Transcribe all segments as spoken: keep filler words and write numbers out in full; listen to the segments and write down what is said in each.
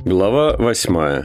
Глава восьмая.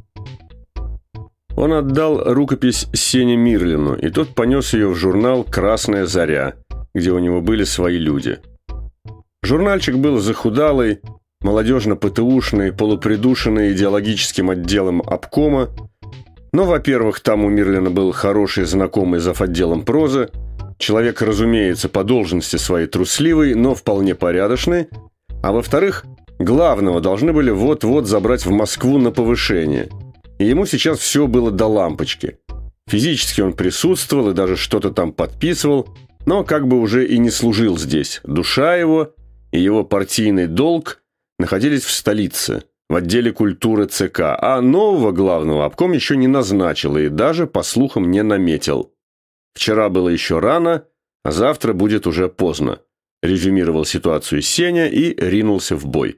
Он отдал рукопись Сене Мирлину, и тот понес ее в журнал «Красная заря», где у него были свои люди. Журнальчик был захудалый, молодежно-ПТУшный, полупридушенный идеологическим отделом обкома, но, во-первых, там у Мирлина был хороший знакомый завотделом прозы, человек, разумеется, по должности своей трусливый, но вполне порядочный, а во-вторых, главного должны были вот-вот забрать в Москву на повышение. И ему сейчас все было до лампочки. Физически он присутствовал и даже что-то там подписывал, но как бы уже и не служил здесь. Душа его и его партийный долг находились в столице, в отделе культуры ЦК, а нового главного обком еще не назначил и даже, по слухам, не наметил. «Вчера было еще рано, а завтра будет уже поздно», резюмировал ситуацию Сеня и ринулся в бой.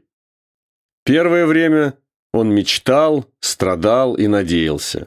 Первое время он мечтал, страдал и надеялся.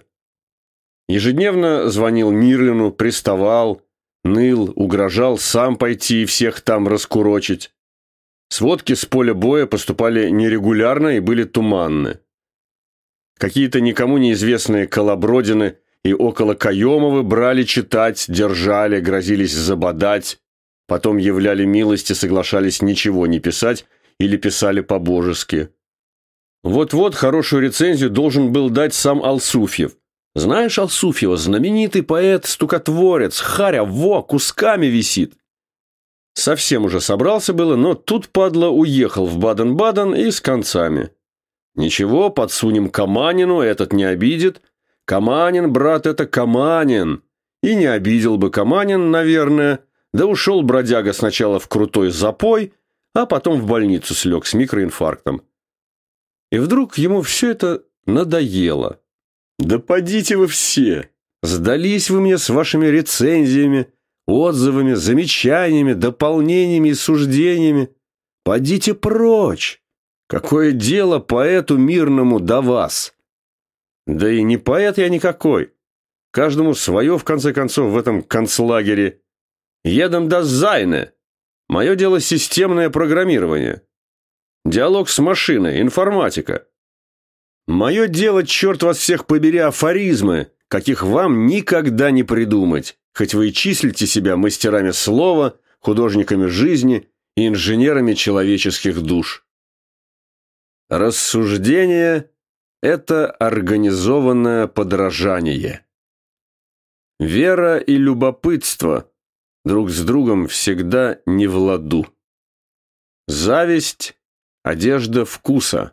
Ежедневно звонил Мирлину, приставал, ныл, угрожал сам пойти и всех там раскурочить. Сводки с поля боя поступали нерегулярно и были туманны. Какие-то никому неизвестные колобродины и около Каемовы брали читать, держали, грозились забодать, потом являли милость и соглашались ничего не писать или писали по-божески. Вот-вот хорошую рецензию должен был дать сам Алсуфьев. Знаешь Алсуфьева, знаменитый поэт-стукотворец, харя, во, кусками висит. Совсем уже собрался было, но тут, падла, уехал в Баден-Баден и с концами. Ничего, подсунем Каманину, этот не обидит. Каманин, брат, это Каманин. И не обидел бы Каманин, наверное. Да ушел бродяга сначала в крутой запой, а потом в больницу слег с микроинфарктом. И вдруг ему все это надоело. «Да подите вы все! Сдались вы мне с вашими рецензиями, отзывами, замечаниями, дополнениями и суждениями. Подите прочь! Какое дело поэту мирному до вас? Да и не поэт я никакой. Каждому свое, в конце концов, в этом концлагере. Едем до Зайне. Мое дело системное программирование. Диалог с машиной, информатика. Мое дело, черт вас всех побери, афоризмы, каких вам никогда не придумать, хоть вы и числите себя мастерами слова, художниками жизни и инженерами человеческих душ. Рассуждение – это организованное подражание. Вера и любопытство друг с другом всегда не в ладу. Зависть – одежда вкуса.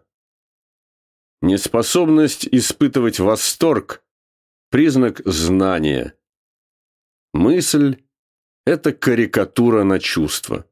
Неспособность испытывать восторг – признак знания. Мысль – это карикатура на чувство.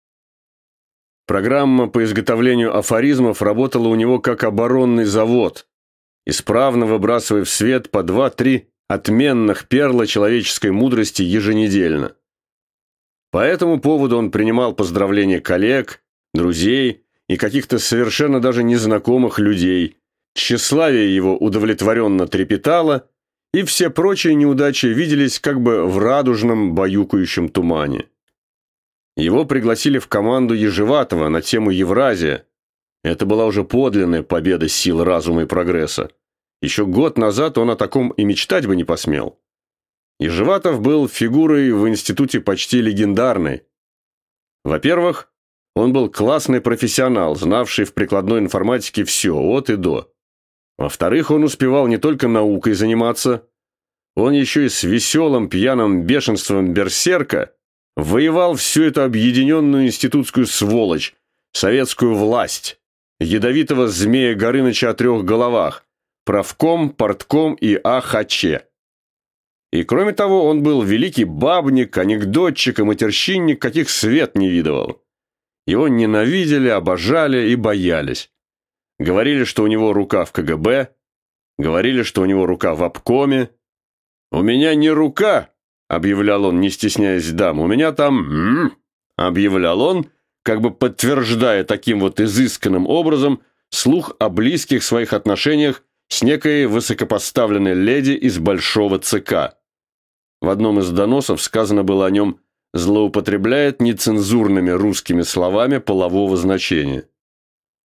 Программа по изготовлению афоризмов работала у него как оборонный завод, исправно выбрасывая в свет по два-три отменных перла человеческой мудрости еженедельно. По этому поводу он принимал поздравления коллег, друзей и каких-то совершенно даже незнакомых людей. Тщеславие его удовлетворенно трепетало, и все прочие неудачи виделись как бы в радужном баюкающем тумане. Его пригласили в команду Ежеватова на тему Евразия. Это была уже подлинная победа сил разума и прогресса. Еще год назад он о таком и мечтать бы не посмел. Ежеватов был фигурой в институте почти легендарной. Во-первых, он был классный профессионал, знавший в прикладной информатике все, от и до. Во-вторых, он успевал не только наукой заниматься, он еще и с веселым пьяным бешенством берсерка воевал всю эту объединенную институтскую сволочь, советскую власть, ядовитого змея Горыныча о трех головах, правком, портком и АХЧ. И кроме того, он был великий бабник, анекдотчик и матерщинник, каких свет не видывал. Его ненавидели, обожали и боялись. Говорили, что у него рука в КГБ, говорили, что у него рука в обкоме. «У меня не рука», — объявлял он, не стесняясь дам, «у меня там...» м-м", объявлял он, как бы подтверждая таким вот изысканным образом слух о близких своих отношениях с некой высокопоставленной леди из большого ЦК. В одном из доносов сказано было о нем «злоупотребляет нецензурными русскими словами полового значения».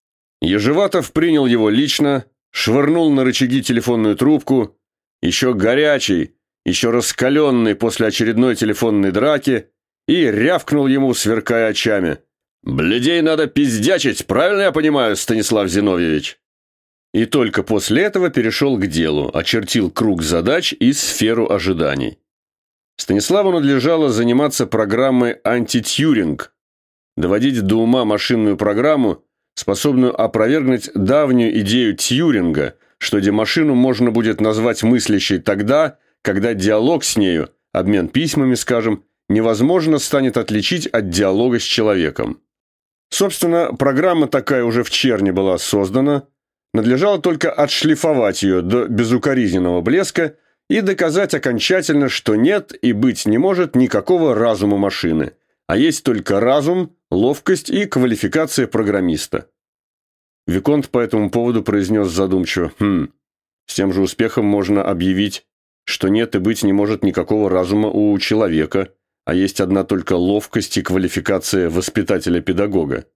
Ежеватов принял его лично, швырнул на рычаги телефонную трубку, еще горячий, еще раскаленный после очередной телефонной драки, и рявкнул ему, сверкая очами. «Блядей надо пиздячить, правильно я понимаю, Станислав Зиновьевич?» И только после этого перешел к делу, очертил круг задач и сферу ожиданий. Станиславу надлежало заниматься программой «Антитьюринг», доводить до ума машинную программу, способную опровергнуть давнюю идею Тьюринга, что где машину можно будет назвать мыслящей тогда, когда диалог с нею, обмен письмами, скажем, невозможно станет отличить от диалога с человеком. Собственно, программа такая уже в Черне была создана, надлежало только отшлифовать ее до безукоризненного блеска и доказать окончательно, что нет и быть не может никакого разума машины, а есть только разум, ловкость и квалификация программиста. Виконт по этому поводу произнес задумчиво: «Хм, с тем же успехом можно объявить, что нет и быть не может никакого разума у человека, а есть одна только ловкость и квалификация воспитателя-педагога».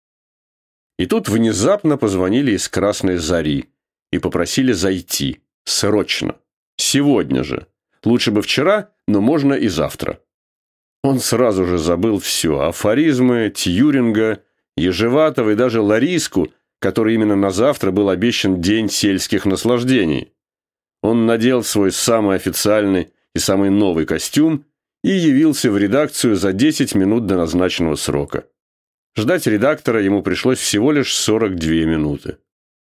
И тут внезапно позвонили из Красной Зари и попросили зайти. Срочно. Сегодня же. Лучше бы вчера, но можно и завтра. Он сразу же забыл все. Афоризмы, Тьюринга, Ежеватова и даже Лариску, который именно на завтра был обещан день сельских наслаждений. Он надел свой самый официальный и самый новый костюм и явился в редакцию за десять минут до назначенного срока. Ждать редактора ему пришлось всего лишь сорок две минуты.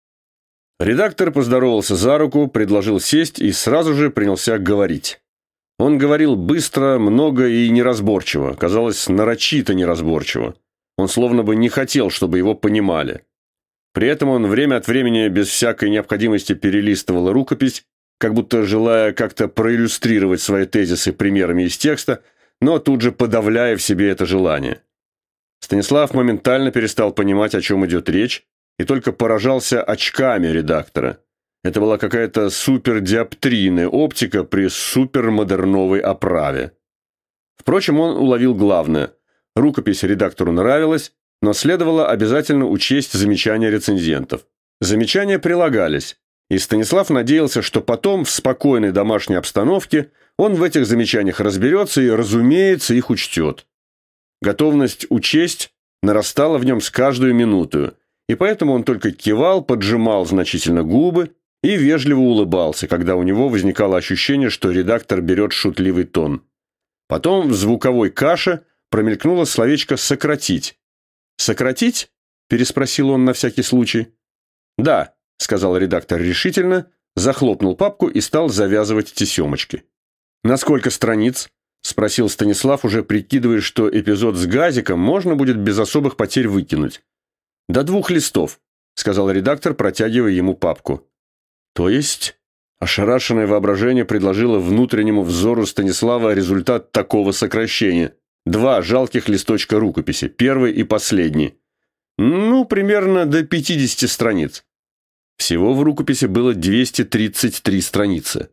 Редактор поздоровался за руку, предложил сесть и сразу же принялся говорить. Он говорил быстро, много и неразборчиво, казалось, нарочито неразборчиво. Он словно бы не хотел, чтобы его понимали. При этом он время от времени без всякой необходимости перелистывал рукопись, как будто желая как-то проиллюстрировать свои тезисы примерами из текста, но тут же подавляя в себе это желание. Станислав моментально перестал понимать, о чем идет речь, и только поражался очками редактора. Это была какая-то супердиоптрийная оптика при супермодерновой оправе. Впрочем, он уловил главное. Рукопись редактору нравилась, но следовало обязательно учесть замечания рецензентов. Замечания прилагались, и Станислав надеялся, что потом, в спокойной домашней обстановке, он в этих замечаниях разберется и, разумеется, их учтет. Готовность учесть нарастала в нем с каждую минуту, и поэтому он только кивал, поджимал значительно губы и вежливо улыбался, когда у него возникало ощущение, что редактор берет шутливый тон. Потом в звуковой каше промелькнуло словечко «сократить». «Сократить?» – переспросил он на всякий случай. «Да», – сказал редактор решительно, захлопнул папку и стал завязывать тесемочки. «На сколько страниц?» – спросил Станислав, уже прикидывая, что эпизод с газиком можно будет без особых потерь выкинуть. «До двух листов», – сказал редактор, протягивая ему папку. «То есть?» – ошарашенное воображение предложило внутреннему взору Станислава результат такого сокращения. Два жалких листочка рукописи, первый и последний. Ну, примерно до пятидесяти страниц. Всего в рукописи было двести тридцать три страницы.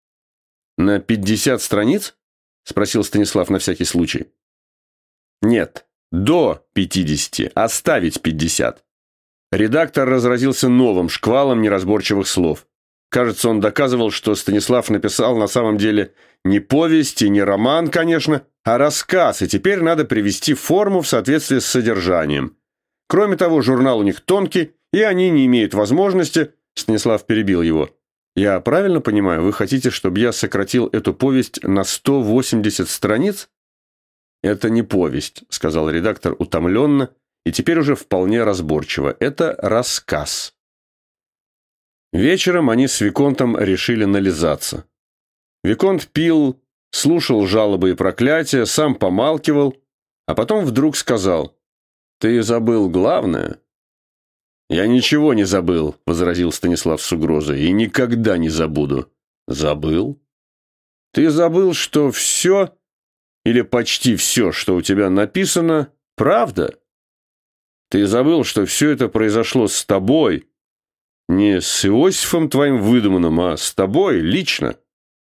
«На пятьдесят страниц?» – спросил Станислав на всякий случай. «Нет, до пятидесяти, оставить пятьдесят». Редактор разразился новым шквалом неразборчивых слов. Кажется, он доказывал, что Станислав написал на самом деле не повесть и не роман, конечно, а рассказ, и теперь надо привести форму в соответствии с содержанием. Кроме того, журнал у них тонкий, и они не имеют возможности... Станислав перебил его. «Я правильно понимаю, вы хотите, чтобы я сократил эту повесть на сто восемьдесят страниц?» «Это не повесть», — сказал редактор утомленно, и теперь уже вполне разборчиво. «Это рассказ». Вечером они с Виконтом решили нализаться. Виконт пил, слушал жалобы и проклятия, сам помалкивал, а потом вдруг сказал: «Ты забыл главное?» «Я ничего не забыл», — возразил Станислав с угрозой, — «и никогда не забуду». «Забыл? Ты забыл, что все, или почти все, что у тебя написано, правда? Ты забыл, что все это произошло с тобой, не с Иосифом твоим выдуманным, а с тобой лично».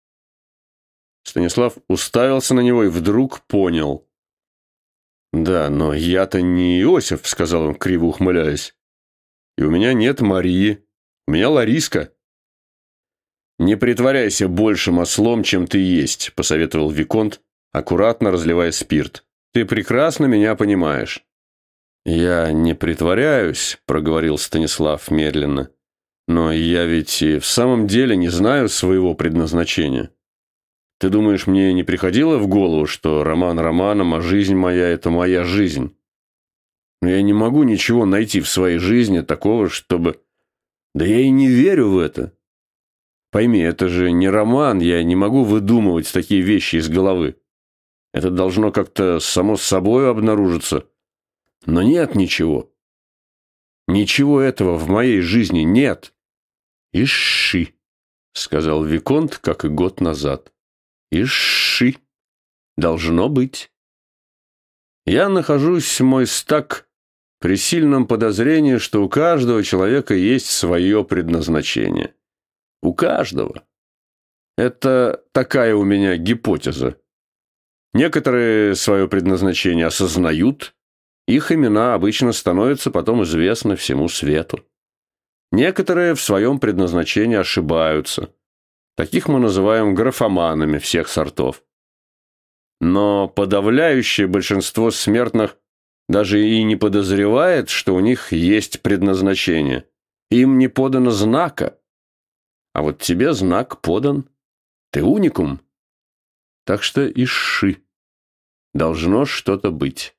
Станислав уставился на него и вдруг понял. «Да, но я-то не Иосиф», — сказал он, криво ухмыляясь. И у меня нет Марии. У меня Лариска». «Не притворяйся большим ослом, чем ты есть», – посоветовал виконт, аккуратно разливая спирт. «Ты прекрасно меня понимаешь». «Я не притворяюсь», – проговорил Станислав медленно. «Но я ведь и в самом деле не знаю своего предназначения. Ты думаешь, мне не приходило в голову, что роман романом, а жизнь моя – это моя жизнь? Но я не могу ничего найти в своей жизни такого, чтобы... Да я и не верю в это. Пойми, это же не роман, я не могу выдумывать такие вещи из головы. Это должно как-то само собой обнаружиться. Но нет ничего. Ничего этого в моей жизни нет». «Иши», — сказал виконт, как и год назад. «Иши. Должно быть. Я нахожусь, мой стак, при сильном подозрении, что у каждого человека есть свое предназначение. У каждого. Это такая у меня гипотеза. Некоторые свое предназначение осознают, их имена обычно становятся потом известны всему свету. Некоторые в своем предназначении ошибаются. Таких мы называем графоманами всех сортов. Но подавляющее большинство смертных даже и не подозревает, что у них есть предназначение. Им не подано знака. А вот тебе знак подан. Ты уникум. Так что иши. Должно что-то быть».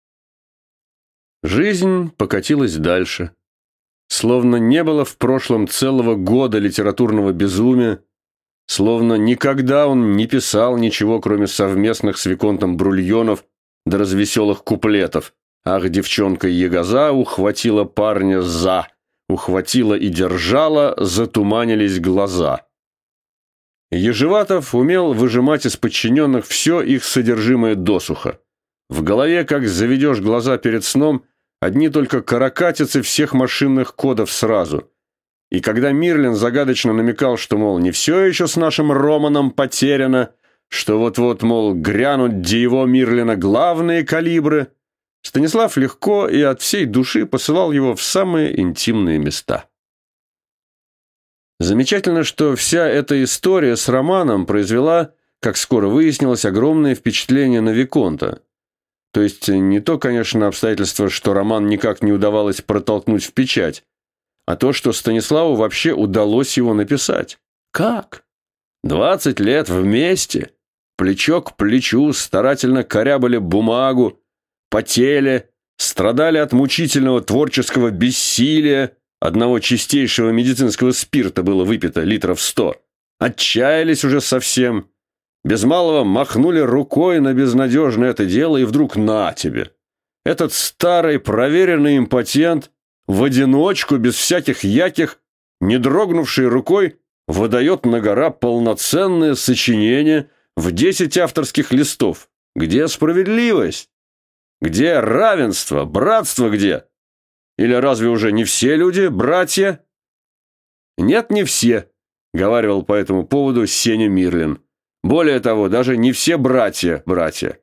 Жизнь покатилась дальше. Словно не было в прошлом целого года литературного безумия, словно никогда он не писал ничего, кроме совместных с виконтом брульонов да развеселых куплетов. «Ах, девчонка Егоза ухватила парня за, ухватила и держала, затуманились глаза». Ежеватов умел выжимать из подчиненных все их содержимое досуха. В голове, как заведешь глаза перед сном, одни только каракатицы всех машинных кодов сразу. И когда Мирлин загадочно намекал, что, мол, не все еще с нашим Романом потеряно, что вот-вот, мол, грянут де его Мирлина главные калибры, Станислав легко и от всей души посылал его в самые интимные места. Замечательно, что вся эта история с романом произвела, как скоро выяснилось, огромное впечатление на виконта. То есть не то, конечно, обстоятельство, что роман никак не удавалось протолкнуть в печать, а то, что Станиславу вообще удалось его написать. Как? Двадцать лет вместе, плечо к плечу, старательно корябали бумагу, потели, страдали от мучительного творческого бессилия, одного чистейшего медицинского спирта было выпито литров сто, отчаялись уже совсем, без малого махнули рукой на безнадежное это дело, и вдруг на тебе. Этот старый проверенный импотент в одиночку, без всяких яких, не дрогнувшей рукой, выдает на гора полноценное сочинение в десять авторских листов. Где справедливость? Где равенство? Братство где? Или разве уже не все люди братья? Нет, не все, говаривал по этому поводу Сеня Мирлин. Более того, даже не все братья братья.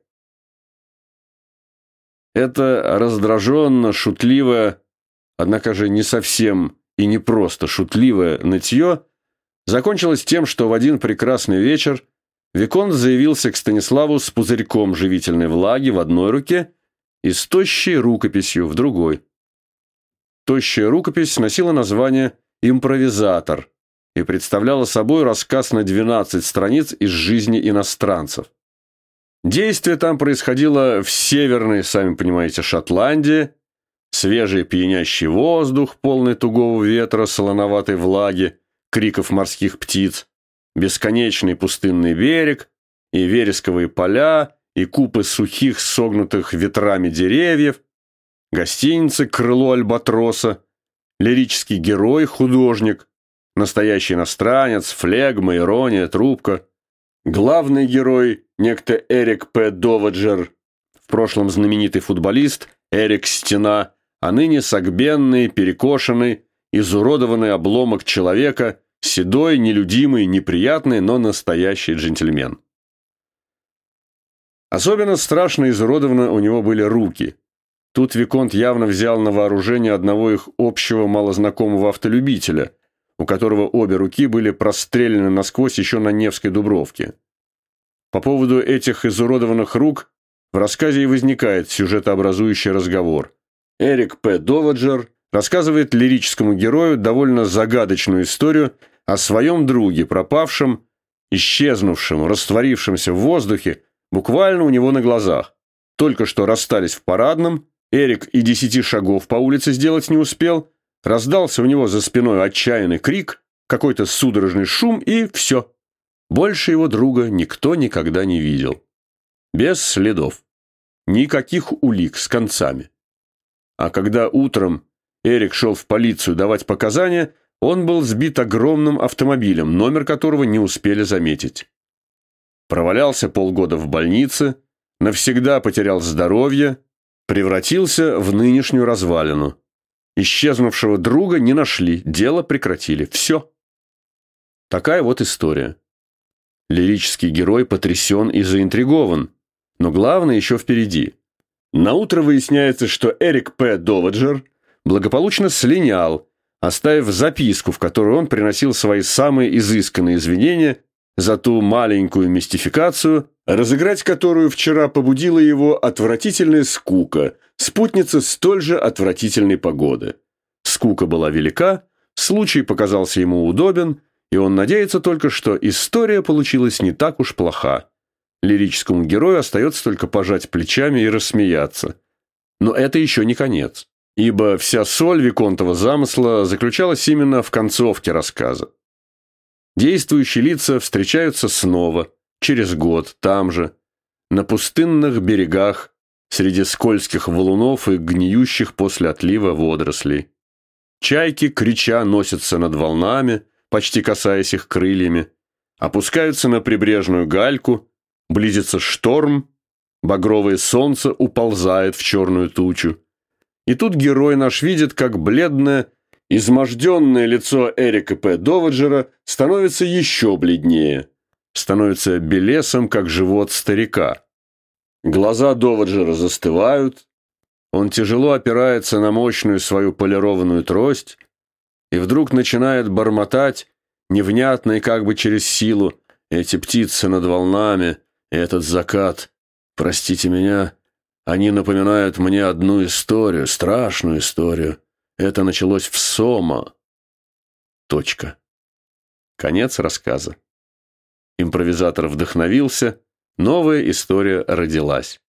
Это раздраженно, шутливое, однако же не совсем и не просто шутливое нытье закончилось тем, что в один прекрасный вечер виконт заявился к Станиславу с пузырьком живительной влаги в одной руке и с тощей рукописью в другой. Тощая рукопись носила название «Импровизатор» и представляла собой рассказ на двенадцать страниц из жизни иностранцев. Действие там происходило в северной, сами понимаете, Шотландии, свежий пьянящий воздух, полный тугого ветра, солоноватой влаги, криков морских птиц, бесконечный пустынный берег и вересковые поля, и купы сухих, согнутых ветрами деревьев, гостиницы «Крыло Альбатроса», лирический герой, художник, настоящий иностранец, флегма, ирония, трубка, главный герой, некто Эрик П. Доваджер, в прошлом знаменитый футболист Эрик Стена, а ныне согбенный, перекошенный, изуродованный обломок человека, седой, нелюдимый, неприятный, но настоящий джентльмен. Особенно страшно изуродованы у него были руки. Тут Виконт явно взял на вооружение одного их общего малознакомого автолюбителя, у которого обе руки были прострелены насквозь еще на Невской Дубровке. По поводу этих изуродованных рук в рассказе и возникает сюжетообразующий разговор. Эрик П. Доваджер рассказывает лирическому герою довольно загадочную историю о своем друге, пропавшем, исчезнувшем, растворившемся в воздухе, буквально у него на глазах. Только что расстались в парадном, Эрик и десяти шагов по улице сделать не успел, раздался у него за спиной отчаянный крик, какой-то судорожный шум и все. Больше его друга никто никогда не видел. Без следов. Никаких улик с концами. А когда утром Эрик шел в полицию давать показания, он был сбит огромным автомобилем, номер которого не успели заметить. Провалялся полгода в больнице, навсегда потерял здоровье, превратился в нынешнюю развалину. Исчезнувшего друга не нашли, дело прекратили. Все. Такая вот история. Лирический герой потрясен и заинтригован, но главное еще впереди. Наутро выясняется, что Эрик П. Доваджер благополучно слинял, оставив записку, в которой он приносил свои самые изысканные извинения за ту маленькую мистификацию, разыграть которую вчера побудила его отвратительная скука, спутница столь же отвратительной погоды. Скука была велика, случай показался ему удобен, и он надеется только, что история получилась не так уж плоха. Лирическому герою остается только пожать плечами и рассмеяться. Но это еще не конец, ибо вся соль Виконтова замысла заключалась именно в концовке рассказа. Действующие лица встречаются снова, через год, там же, на пустынных берегах, среди скользких валунов и гниющих после отлива водорослей. Чайки, крича, носятся над волнами, почти касаясь их крыльями, опускаются на прибрежную гальку, близится шторм, багровое солнце уползает в черную тучу. И тут герой наш видит, как бледное, изможденное лицо Эрика П. Доваджера становится еще бледнее, становится белесом, как живот старика. Глаза Доваджера застывают, он тяжело опирается на мощную свою полированную трость и вдруг начинает бормотать, невнятно и как бы через силу: «Эти птицы над волнами, этот закат, простите меня, они напоминают мне одну историю, страшную историю. Это началось в Сомо». Точка. Конец рассказа. Импровизатор вдохновился, новая история родилась.